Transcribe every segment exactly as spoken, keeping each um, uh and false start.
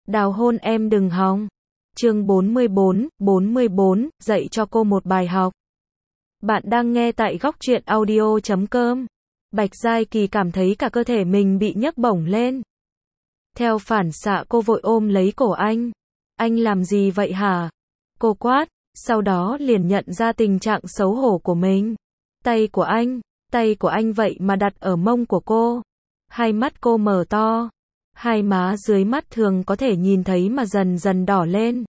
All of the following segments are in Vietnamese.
Đào hôn em đừng hòng. Chương bốn mươi bốn, bốn mươi bốn, dạy cho cô một bài học. Bạn đang nghe tại góc truyện audio chấm com. Bạch Giai Kỳ cảm thấy cả cơ thể mình bị nhấc bổng lên. Theo phản xạ cô vội ôm lấy cổ anh. Anh làm gì vậy hả? Cô quát, sau đó liền nhận ra tình trạng xấu hổ của mình. Tay của anh, tay của anh vậy mà đặt ở mông của cô. Hai mắt cô mở to. Hai má dưới mắt thường có thể nhìn thấy mà dần dần đỏ lên.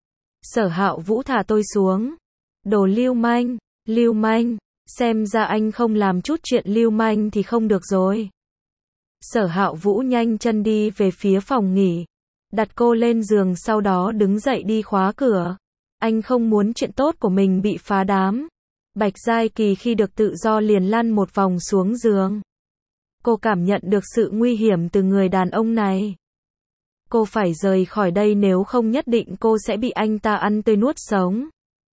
Sở Hạo Vũ thả tôi xuống. Đồ lưu manh, lưu manh, xem ra anh không làm chút chuyện lưu manh thì không được rồi. Sở Hạo Vũ nhanh chân đi về phía phòng nghỉ, đặt cô lên giường sau đó đứng dậy đi khóa cửa. Anh không muốn chuyện tốt của mình bị phá đám. Bạch Giai Kỳ khi được tự do liền lăn một vòng xuống giường. Cô cảm nhận được sự nguy hiểm từ người đàn ông này. Cô phải rời khỏi đây nếu không nhất định cô sẽ bị anh ta ăn tươi nuốt sống.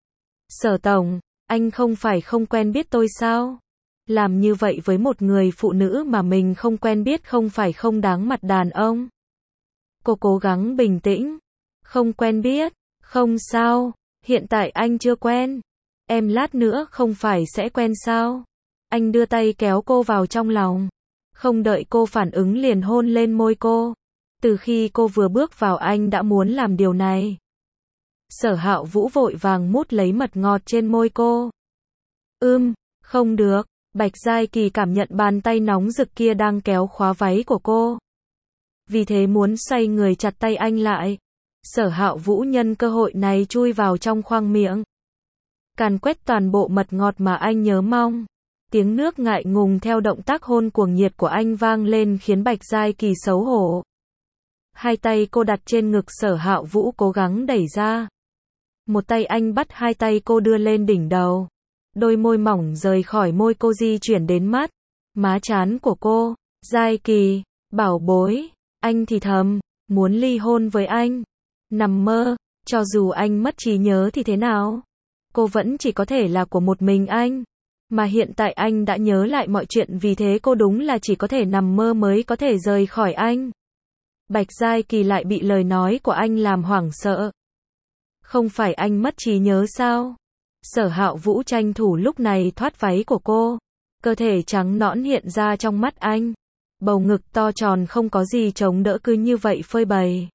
Sở Tổng, anh không phải không quen biết tôi sao? Làm như vậy với một người phụ nữ mà mình không quen biết không phải không đáng mặt đàn ông. Cô cố gắng bình tĩnh. Không quen biết, không sao, hiện tại anh chưa quen. Em lát nữa không phải sẽ quen sao? Anh đưa tay kéo cô vào trong lòng. Không đợi cô phản ứng liền hôn lên môi cô. Từ khi cô vừa bước vào anh đã muốn làm điều này. Sở Hạo Vũ vội vàng mút lấy mật ngọt trên môi cô. Ưm, không được. Bạch Giai Kỳ cảm nhận bàn tay nóng rực kia đang kéo khóa váy của cô. Vì thế muốn xoay người chặt tay anh lại. Sở Hạo Vũ nhân cơ hội này chui vào trong khoang miệng. Càn quét toàn bộ mật ngọt mà anh nhớ mong. Tiếng nước ngại ngùng theo động tác hôn cuồng nhiệt của anh vang lên khiến Bạch Giai Kỳ xấu hổ. Hai tay cô đặt trên ngực Sở Hạo Vũ cố gắng đẩy ra. Một tay anh bắt hai tay cô đưa lên đỉnh đầu. Đôi môi mỏng rời khỏi môi cô di chuyển đến mắt, má trán của cô. Giai Kỳ, bảo bối, anh thì thầm, muốn ly hôn với anh. Nằm mơ, cho dù anh mất trí nhớ thì thế nào? Cô vẫn chỉ có thể là của một mình anh. Mà hiện tại anh đã nhớ lại mọi chuyện vì thế cô đúng là chỉ có thể nằm mơ mới có thể rời khỏi anh. Bạch Giai Kỳ lại bị lời nói của anh làm hoảng sợ. Không phải anh mất trí nhớ sao? Sở Hạo Vũ tranh thủ lúc này thoát váy của cô. Cơ thể trắng nõn hiện ra trong mắt anh. Bầu ngực to tròn không có gì chống đỡ cứ như vậy phơi bày.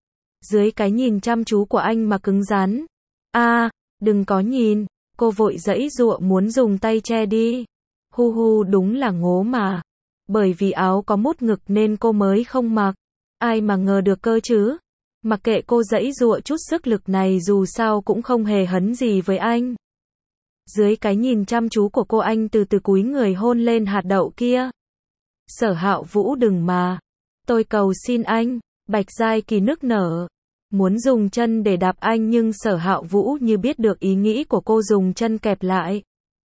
Dưới cái nhìn chăm chú của anh mà cứng rắn. A, à, đừng có nhìn. Cô vội giãy giụa muốn dùng tay che đi. Hu hu đúng là ngố mà. Bởi vì áo có mút ngực nên cô mới không mặc. Ai mà ngờ được cơ chứ. Mặc kệ cô giãy giụa chút sức lực này dù sao cũng không hề hấn gì với anh. Dưới cái nhìn chăm chú của cô anh từ từ cúi người hôn lên hạt đậu kia. Sở Hạo Vũ đừng mà. Tôi cầu xin anh. Bạch Giai Kỳ nức nở. Muốn dùng chân để đạp anh nhưng Sở Hạo Vũ như biết được ý nghĩ của cô dùng chân kẹp lại.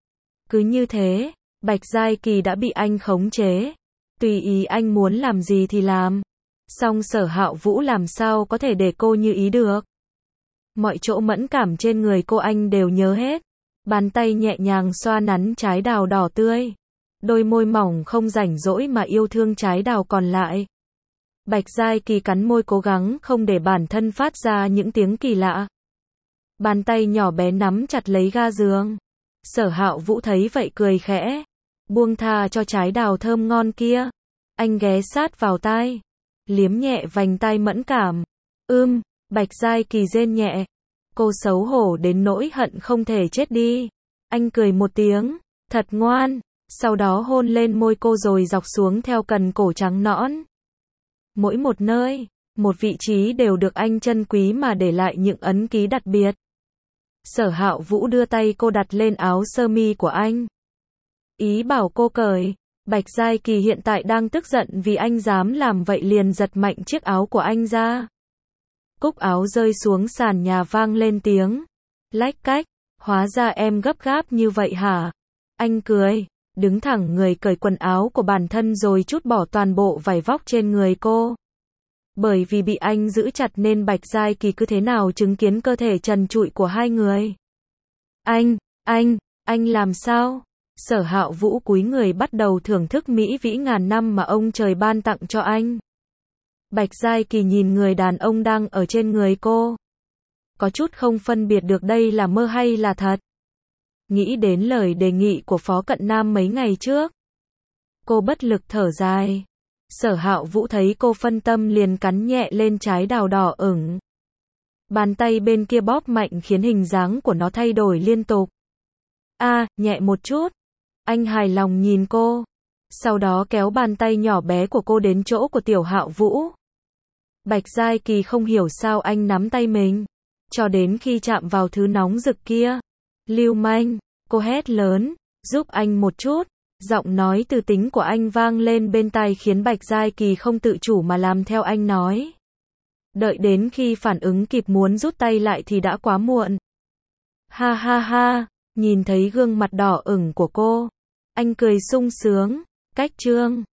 Cứ như thế, Bạch Giai Kỳ đã bị anh khống chế. Tùy ý anh muốn làm gì thì làm. Song Sở Hạo Vũ làm sao có thể để cô như ý được. Mọi chỗ mẫn cảm trên người cô anh đều nhớ hết. Bàn tay nhẹ nhàng xoa nắn trái đào đỏ tươi. Đôi môi mỏng không rảnh rỗi mà yêu thương trái đào còn lại. Bạch Giai Kỳ cắn môi cố gắng không để bản thân phát ra những tiếng kỳ lạ. Bàn tay nhỏ bé nắm chặt lấy ga giường. Sở Hạo Vũ thấy vậy cười khẽ. Buông tha cho trái đào thơm ngon kia. Anh ghé sát vào tai. Liếm nhẹ vành tai mẫn cảm. Ưm, Bạch Giai Kỳ rên nhẹ. Cô xấu hổ đến nỗi hận không thể chết đi. Anh cười một tiếng. Thật ngoan. Sau đó hôn lên môi cô rồi dọc xuống theo cần cổ trắng nõn. Mỗi một nơi, một vị trí đều được anh trân quý mà để lại những ấn ký đặc biệt. Sở Hạo Vũ đưa tay cô đặt lên áo sơ mi của anh. Ý bảo cô cởi. Bạch Giai Kỳ hiện tại đang tức giận vì anh dám làm vậy liền giật mạnh chiếc áo của anh ra. Cúc áo rơi xuống sàn nhà vang lên tiếng. Lách cách, hóa ra em gấp gáp như vậy hả? Anh cười. Đứng thẳng người cởi quần áo của bản thân rồi trút bỏ toàn bộ vải vóc trên người cô. Bởi vì bị anh giữ chặt nên Bạch Giai Kỳ cứ thế nào chứng kiến cơ thể trần trụi của hai người. Anh, anh, anh làm sao? Sở Hạo Vũ cúi người bắt đầu thưởng thức mỹ vĩ ngàn năm mà ông trời ban tặng cho anh. Bạch Giai Kỳ nhìn người đàn ông đang ở trên người cô. Có chút không phân biệt được đây là mơ hay là thật. Nghĩ đến lời đề nghị của Phó Cận Nam mấy ngày trước. Cô bất lực thở dài. Sở Hạo Vũ thấy cô phân tâm liền cắn nhẹ lên trái đào đỏ ửng. Bàn tay bên kia bóp mạnh khiến hình dáng của nó thay đổi liên tục. A, à, nhẹ một chút. Anh hài lòng nhìn cô. Sau đó kéo bàn tay nhỏ bé của cô đến chỗ của Tiểu Hạo Vũ. Bạch Giai Kỳ không hiểu sao anh nắm tay mình. Cho đến khi chạm vào thứ nóng rực kia. Lưu manh, cô hét lớn, giúp anh một chút. Giọng nói từ tính của anh vang lên bên tai khiến Bạch Giai Kỳ không tự chủ mà làm theo anh nói. Đợi đến khi phản ứng kịp muốn rút tay lại thì đã quá muộn. Ha ha ha, nhìn thấy gương mặt đỏ ửng của cô. Anh cười sung sướng, cách trương.